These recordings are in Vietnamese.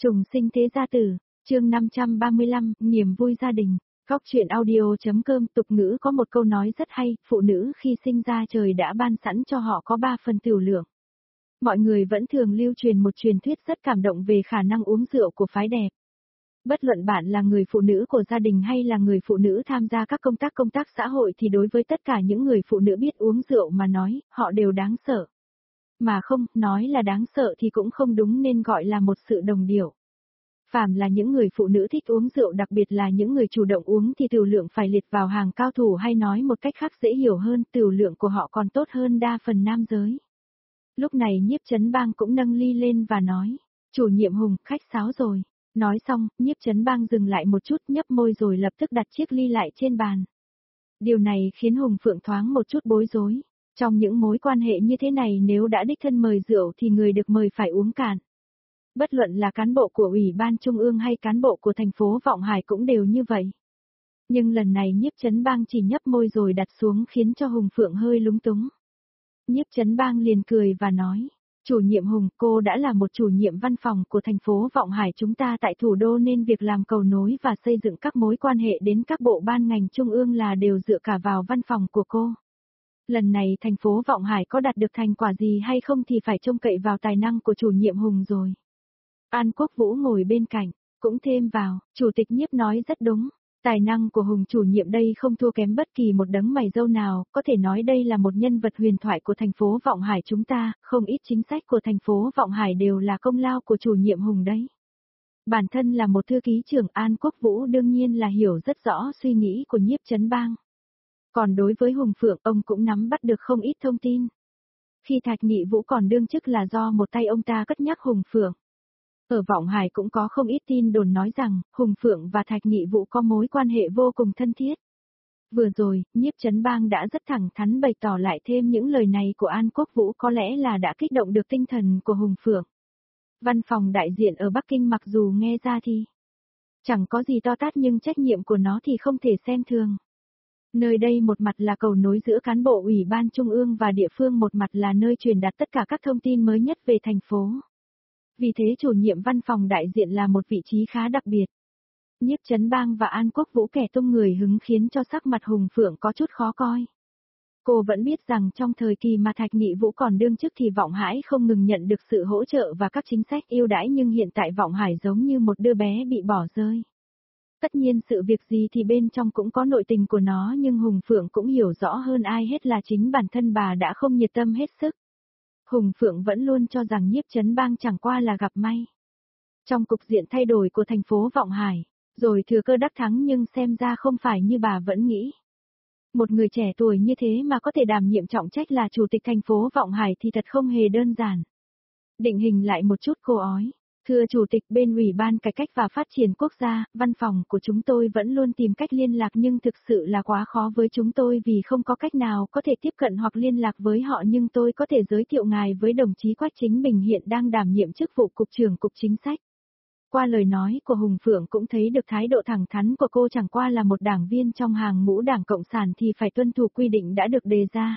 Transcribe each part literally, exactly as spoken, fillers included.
Trùng sinh thế gia tử, chương năm trăm ba mươi lăm, niềm vui gia đình. Góc truyện audio.com tục ngữ có một câu nói rất hay, phụ nữ khi sinh ra trời đã ban sẵn cho họ có ba phần tiểu lượng. Mọi người vẫn thường lưu truyền một truyền thuyết rất cảm động về khả năng uống rượu của phái đẹp. Bất luận bạn là người phụ nữ của gia đình hay là người phụ nữ tham gia các công tác công tác xã hội thì đối với tất cả những người phụ nữ biết uống rượu mà nói, họ đều đáng sợ. Mà không, nói là đáng sợ thì cũng không đúng nên gọi là một sự đồng điệu. Phàm là những người phụ nữ thích uống rượu, đặc biệt là những người chủ động uống thì tiểu lượng phải liệt vào hàng cao thủ, hay nói một cách khác dễ hiểu hơn, tiểu lượng của họ còn tốt hơn đa phần nam giới. Lúc này Nhiếp Chấn Bang cũng nâng ly lên và nói, chủ nhiệm Hùng, khách sáo rồi. Nói xong, Nhiếp Chấn Bang dừng lại một chút, nhấp môi rồi lập tức đặt chiếc ly lại trên bàn. Điều này khiến Hùng Phượng thoáng một chút bối rối. Trong những mối quan hệ như thế này, nếu đã đích thân mời rượu thì người được mời phải uống cạn. Bất luận là cán bộ của Ủy ban Trung ương hay cán bộ của thành phố Vọng Hải cũng đều như vậy. Nhưng lần này Nhiếp Chấn Bang chỉ nhấp môi rồi đặt xuống khiến cho Hùng Phượng hơi lúng túng. Nhiếp Chấn Bang liền cười và nói, chủ nhiệm Hùng, cô đã là một chủ nhiệm văn phòng của thành phố Vọng Hải chúng ta tại thủ đô nên việc làm cầu nối và xây dựng các mối quan hệ đến các bộ ban ngành trung ương là đều dựa cả vào văn phòng của cô. Lần này thành phố Vọng Hải có đạt được thành quả gì hay không thì phải trông cậy vào tài năng của chủ nhiệm Hùng rồi. An Quốc Vũ ngồi bên cạnh, cũng thêm vào, chủ tịch Nhiếp nói rất đúng, tài năng của Hùng chủ nhiệm đây không thua kém bất kỳ một đấng mày râu nào, có thể nói đây là một nhân vật huyền thoại của thành phố Vọng Hải chúng ta, không ít chính sách của thành phố Vọng Hải đều là công lao của chủ nhiệm Hùng đấy. Bản thân là một thư ký trưởng, An Quốc Vũ đương nhiên là hiểu rất rõ suy nghĩ của Nhiếp Chấn Bang. Còn đối với Hùng Phượng, ông cũng nắm bắt được không ít thông tin. Khi Thạch Nghị Vũ còn đương chức là do một tay ông ta cất nhắc Hùng Phượng. Ở Vọng Hải cũng có không ít tin đồn nói rằng, Hùng Phượng và Thạch Nghị Vũ có mối quan hệ vô cùng thân thiết. Vừa rồi, Nhiếp Chấn Bang đã rất thẳng thắn bày tỏ lại thêm những lời này của An Quốc Vũ có lẽ là đã kích động được tinh thần của Hùng Phượng. Văn phòng đại diện ở Bắc Kinh mặc dù nghe ra thì chẳng có gì to tát nhưng trách nhiệm của nó thì không thể xem thường. Nơi đây một mặt là cầu nối giữa cán bộ Ủy ban Trung ương và địa phương, một mặt là nơi truyền đạt tất cả các thông tin mới nhất về thành phố. Vì thế chủ nhiệm văn phòng đại diện là một vị trí khá đặc biệt. Nhiếp Chấn Bang và An Quốc Vũ kẻ tung người hứng khiến cho sắc mặt Hùng Phượng có chút khó coi. Cô vẫn biết rằng trong thời kỳ mà Thạch Nghị Vũ còn đương chức thì Vọng Hải không ngừng nhận được sự hỗ trợ và các chính sách ưu đãi, nhưng hiện tại Vọng Hải giống như một đứa bé bị bỏ rơi. Tất nhiên sự việc gì thì bên trong cũng có nội tình của nó, nhưng Hùng Phượng cũng hiểu rõ hơn ai hết là chính bản thân bà đã không nhiệt tâm hết sức. Hùng Phượng vẫn luôn cho rằng Nhiếp Chấn Bang chẳng qua là gặp may. Trong cục diện thay đổi của thành phố Vọng Hải, rồi thừa cơ đắc thắng, nhưng xem ra không phải như bà vẫn nghĩ. Một người trẻ tuổi như thế mà có thể đảm nhiệm trọng trách là chủ tịch thành phố Vọng Hải thì thật không hề đơn giản. Định hình lại một chút cô ói. Thưa Chủ tịch, bên Ủy ban Cải cách và Phát triển Quốc gia, văn phòng của chúng tôi vẫn luôn tìm cách liên lạc nhưng thực sự là quá khó với chúng tôi vì không có cách nào có thể tiếp cận hoặc liên lạc với họ, nhưng tôi có thể giới thiệu ngài với đồng chí Quách Chính Bình hiện đang đảm nhiệm chức vụ Cục trưởng Cục Chính sách. Qua lời nói của Hùng Phượng cũng thấy được thái độ thẳng thắn của cô, chẳng qua là một đảng viên trong hàng ngũ Đảng Cộng sản thì phải tuân thủ quy định đã được đề ra.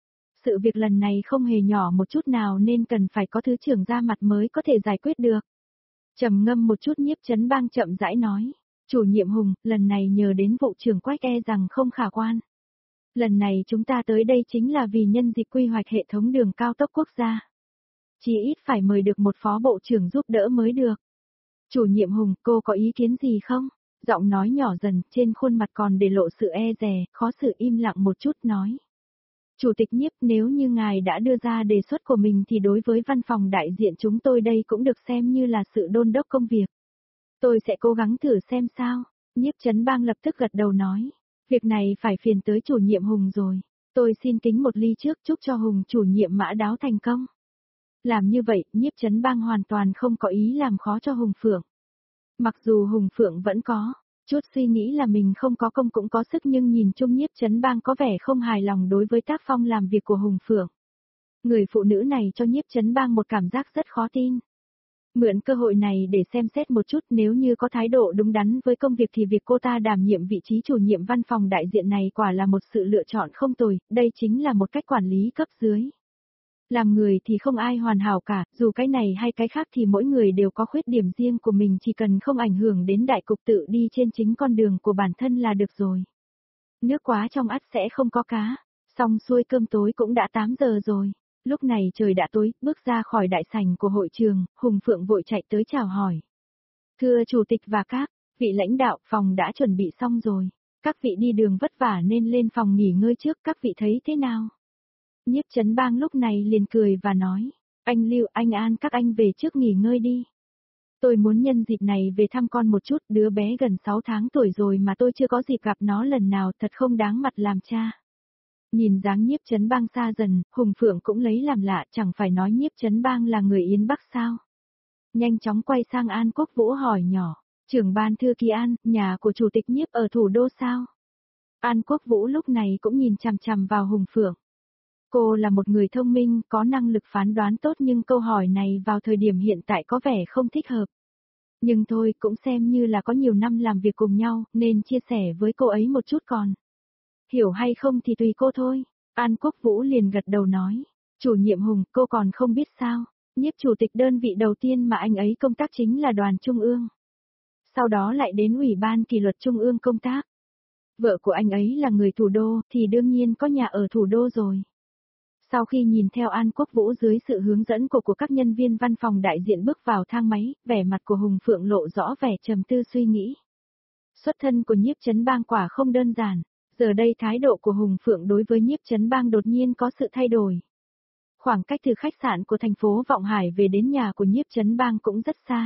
Sự việc lần này không hề nhỏ một chút nào nên cần phải có thứ trưởng ra mặt mới có thể giải quyết được. Trầm ngâm một chút, Nhiếp Chấn Bang chậm rãi nói, chủ nhiệm Hùng, lần này nhờ đến vụ trưởng Quách e rằng không khả quan. Lần này chúng ta tới đây chính là vì nhân dịp quy hoạch hệ thống đường cao tốc quốc gia. Chỉ ít phải mời được một phó bộ trưởng giúp đỡ mới được. Chủ nhiệm Hùng, cô có ý kiến gì không? Giọng nói nhỏ dần, trên khuôn mặt còn để lộ sự e dè, khó xử, im lặng một chút nói. Chủ tịch Nhiếp, nếu như ngài đã đưa ra đề xuất của mình thì đối với văn phòng đại diện chúng tôi đây cũng được xem như là sự đôn đốc công việc. Tôi sẽ cố gắng thử xem sao. Nhiếp Chấn Bang lập tức gật đầu nói. Việc này phải phiền tới chủ nhiệm Hùng rồi. Tôi xin kính một ly trước, chúc cho Hùng chủ nhiệm mã đáo thành công. Làm như vậy, Nhiếp Chấn Bang hoàn toàn không có ý làm khó cho Hùng Phượng. Mặc dù Hùng Phượng vẫn có chút suy nghĩ là mình không có công cũng có sức, nhưng nhìn chung Nhiếp Chấn Bang có vẻ không hài lòng đối với tác phong làm việc của Hùng Phượng. Người phụ nữ này cho Nhiếp Chấn Bang một cảm giác rất khó tin. Mượn cơ hội này để xem xét một chút, nếu như có thái độ đúng đắn với công việc thì việc cô ta đảm nhiệm vị trí chủ nhiệm văn phòng đại diện này quả là một sự lựa chọn không tồi, đây chính là một cách quản lý cấp dưới. Làm người thì không ai hoàn hảo cả, dù cái này hay cái khác thì mỗi người đều có khuyết điểm riêng của mình, chỉ cần không ảnh hưởng đến đại cục, tự đi trên chính con đường của bản thân là được rồi. Nước quá trong ắt sẽ không có cá. Xong xuôi cơm tối cũng đã tám giờ rồi. Lúc này trời đã tối, bước ra khỏi đại sảnh của hội trường, Hùng Phượng vội chạy tới chào hỏi. Thưa chủ tịch và các vị lãnh đạo, phòng đã chuẩn bị xong rồi. Các vị đi đường vất vả nên lên phòng nghỉ ngơi trước, các vị thấy thế nào? Nhiếp Chấn Bang lúc này liền cười và nói, anh Lưu, anh An, các anh về trước nghỉ ngơi đi. Tôi muốn nhân dịp này về thăm con một chút, đứa bé gần sáu tháng tuổi rồi mà tôi chưa có dịp gặp nó lần nào, thật không đáng mặt làm cha. Nhìn dáng Nhiếp Chấn Bang xa dần, Hùng Phượng cũng lấy làm lạ, chẳng phải nói Nhiếp Chấn Bang là người Yên Bắc sao? Nhanh chóng quay sang An Quốc Vũ hỏi nhỏ, trưởng ban thư ký An, nhà của chủ tịch Nhiếp ở thủ đô sao? An Quốc Vũ lúc này cũng nhìn chằm chằm vào Hùng Phượng. Cô là một người thông minh, có năng lực phán đoán tốt, nhưng câu hỏi này vào thời điểm hiện tại có vẻ không thích hợp. Nhưng thôi, cũng xem như là có nhiều năm làm việc cùng nhau, nên chia sẻ với cô ấy một chút còn. Hiểu hay không thì tùy cô thôi. An Quốc Vũ liền gật đầu nói. Chủ nhiệm Hùng, cô còn không biết sao. Nhiếp chủ tịch đơn vị đầu tiên mà anh ấy công tác chính là đoàn trung ương. Sau đó lại đến ủy ban kỷ luật trung ương công tác. Vợ của anh ấy là người thủ đô, thì đương nhiên có nhà ở thủ đô rồi. Sau khi nhìn theo An Quốc Vũ dưới sự hướng dẫn của của các nhân viên văn phòng đại diện bước vào thang máy, vẻ mặt của Hùng Phượng lộ rõ vẻ trầm tư suy nghĩ. Xuất thân của Nhiếp Chấn Bang quả không đơn giản, giờ đây thái độ của Hùng Phượng đối với Nhiếp Chấn Bang đột nhiên có sự thay đổi. Khoảng cách từ khách sạn của thành phố Vọng Hải về đến nhà của Nhiếp Chấn Bang cũng rất xa.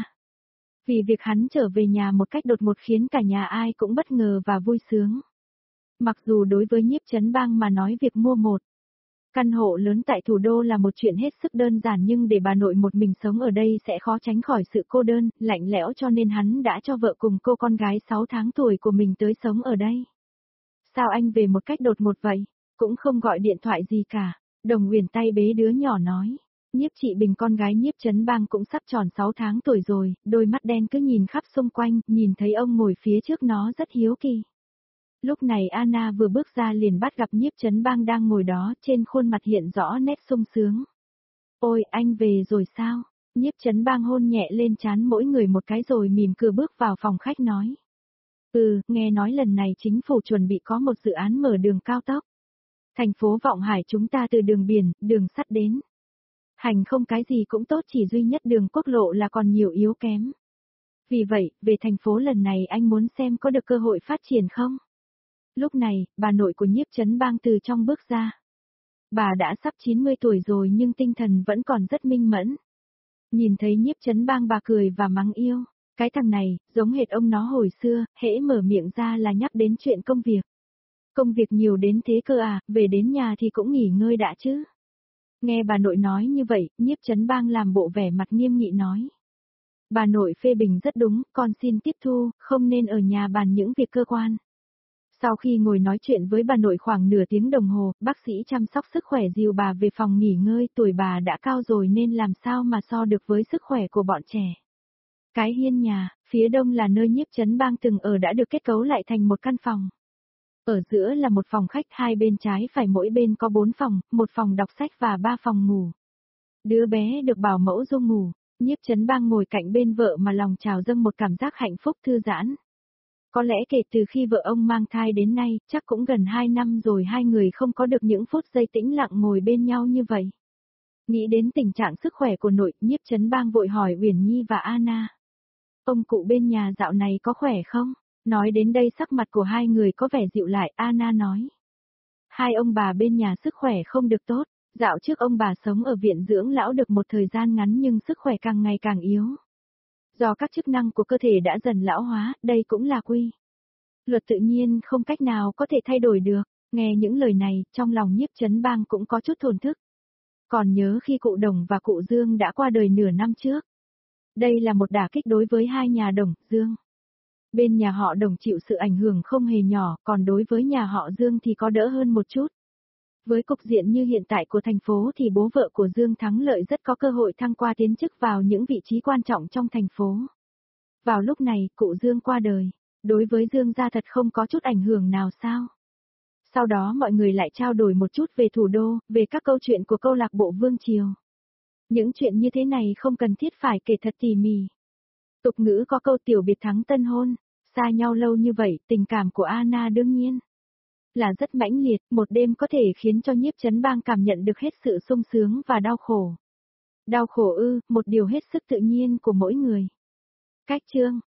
Vì việc hắn trở về nhà một cách đột ngột khiến cả nhà ai cũng bất ngờ và vui sướng. Mặc dù đối với Nhiếp Chấn Bang mà nói việc mua một căn hộ lớn tại thủ đô là một chuyện hết sức đơn giản, nhưng để bà nội một mình sống ở đây sẽ khó tránh khỏi sự cô đơn, lạnh lẽo, cho nên hắn đã cho vợ cùng cô con gái sáu tháng tuổi của mình tới sống ở đây. Sao anh về một cách đột ngột vậy? Cũng không gọi điện thoại gì cả. Đồng Huyền tay bế đứa nhỏ nói. Nhiếp Trị Bình, con gái Nhiếp Chấn Bang, cũng sắp tròn sáu tháng tuổi rồi, đôi mắt đen cứ nhìn khắp xung quanh, nhìn thấy ông ngồi phía trước nó rất hiếu kỳ. Lúc này Anna vừa bước ra liền bắt gặp Nhiếp Chấn Bang đang ngồi đó, trên khuôn mặt hiện rõ nét sung sướng. Ôi, anh về rồi sao? Nhiếp Chấn Bang hôn nhẹ lên trán mỗi người một cái rồi mỉm cười bước vào phòng khách nói. Ừ, nghe nói lần này chính phủ chuẩn bị có một dự án mở đường cao tốc. Thành phố Vọng Hải chúng ta từ đường biển, đường sắt đến. Hành không cái gì cũng tốt, chỉ duy nhất đường quốc lộ là còn nhiều yếu kém. Vì vậy, về thành phố lần này anh muốn xem có được cơ hội phát triển không? Lúc này, bà nội của Nhiếp Chấn Bang từ trong bước ra. Bà đã sắp chín mươi tuổi rồi nhưng tinh thần vẫn còn rất minh mẫn. Nhìn thấy Nhiếp Chấn Bang bà cười và mắng yêu. Cái thằng này, giống hệt ông nó hồi xưa, hễ mở miệng ra là nhắc đến chuyện công việc. Công việc nhiều đến thế cơ à, về đến nhà thì cũng nghỉ ngơi đã chứ. Nghe bà nội nói như vậy, Nhiếp Chấn Bang làm bộ vẻ mặt nghiêm nghị nói. Bà nội phê bình rất đúng, con xin tiếp thu, không nên ở nhà bàn những việc cơ quan. Sau khi ngồi nói chuyện với bà nội khoảng nửa tiếng đồng hồ, bác sĩ chăm sóc sức khỏe dìu bà về phòng nghỉ ngơi, tuổi bà đã cao rồi nên làm sao mà so được với sức khỏe của bọn trẻ. Cái hiên nhà, phía đông là nơi Nhiếp Chấn Bang từng ở đã được kết cấu lại thành một căn phòng. Ở giữa là một phòng khách, hai bên trái phải mỗi bên có bốn phòng, một phòng đọc sách và ba phòng ngủ. Đứa bé được bảo mẫu Dung ngủ, Nhiếp Chấn Bang ngồi cạnh bên vợ mà lòng trào dâng một cảm giác hạnh phúc thư giãn. Có lẽ kể từ khi vợ ông mang thai đến nay, chắc cũng gần hai năm rồi hai người không có được những phút giây tĩnh lặng ngồi bên nhau như vậy. Nghĩ đến tình trạng sức khỏe của nội, Nhiếp Chấn Bang vội hỏi Uyển Nhi và Anna. Ông cụ bên nhà dạo này có khỏe không? Nói đến đây sắc mặt của hai người có vẻ dịu lại, Anna nói. Hai ông bà bên nhà sức khỏe không được tốt, dạo trước ông bà sống ở viện dưỡng lão được một thời gian ngắn nhưng sức khỏe càng ngày càng yếu. Do các chức năng của cơ thể đã dần lão hóa, đây cũng là quy luật tự nhiên không cách nào có thể thay đổi được. Nghe những lời này, trong lòng Nhiếp Chấn Bang cũng có chút thổn thức. Còn nhớ khi cụ Đồng và cụ Dương đã qua đời nửa năm trước. Đây là một đả kích đối với hai nhà Đồng, Dương. Bên nhà họ Đồng chịu sự ảnh hưởng không hề nhỏ, còn đối với nhà họ Dương thì có đỡ hơn một chút. Với cục diện như hiện tại của thành phố thì bố vợ của Dương thắng lợi rất có cơ hội thăng qua tiến chức vào những vị trí quan trọng trong thành phố. Vào lúc này, cụ Dương qua đời, đối với Dương gia thật không có chút ảnh hưởng nào sao? Sau đó mọi người lại trao đổi một chút về thủ đô, về các câu chuyện của câu lạc bộ Vương Triều. Những chuyện như thế này không cần thiết phải kể thật tỉ mỉ. Tục ngữ có câu tiểu biệt thắng tân hôn, xa nhau lâu như vậy, tình cảm của Anna đương nhiên là rất mãnh liệt, một đêm có thể khiến cho Nhiếp Chấn Bang cảm nhận được hết sự sung sướng và đau khổ. Đau khổ ư, một điều hết sức tự nhiên của mỗi người. Cách chương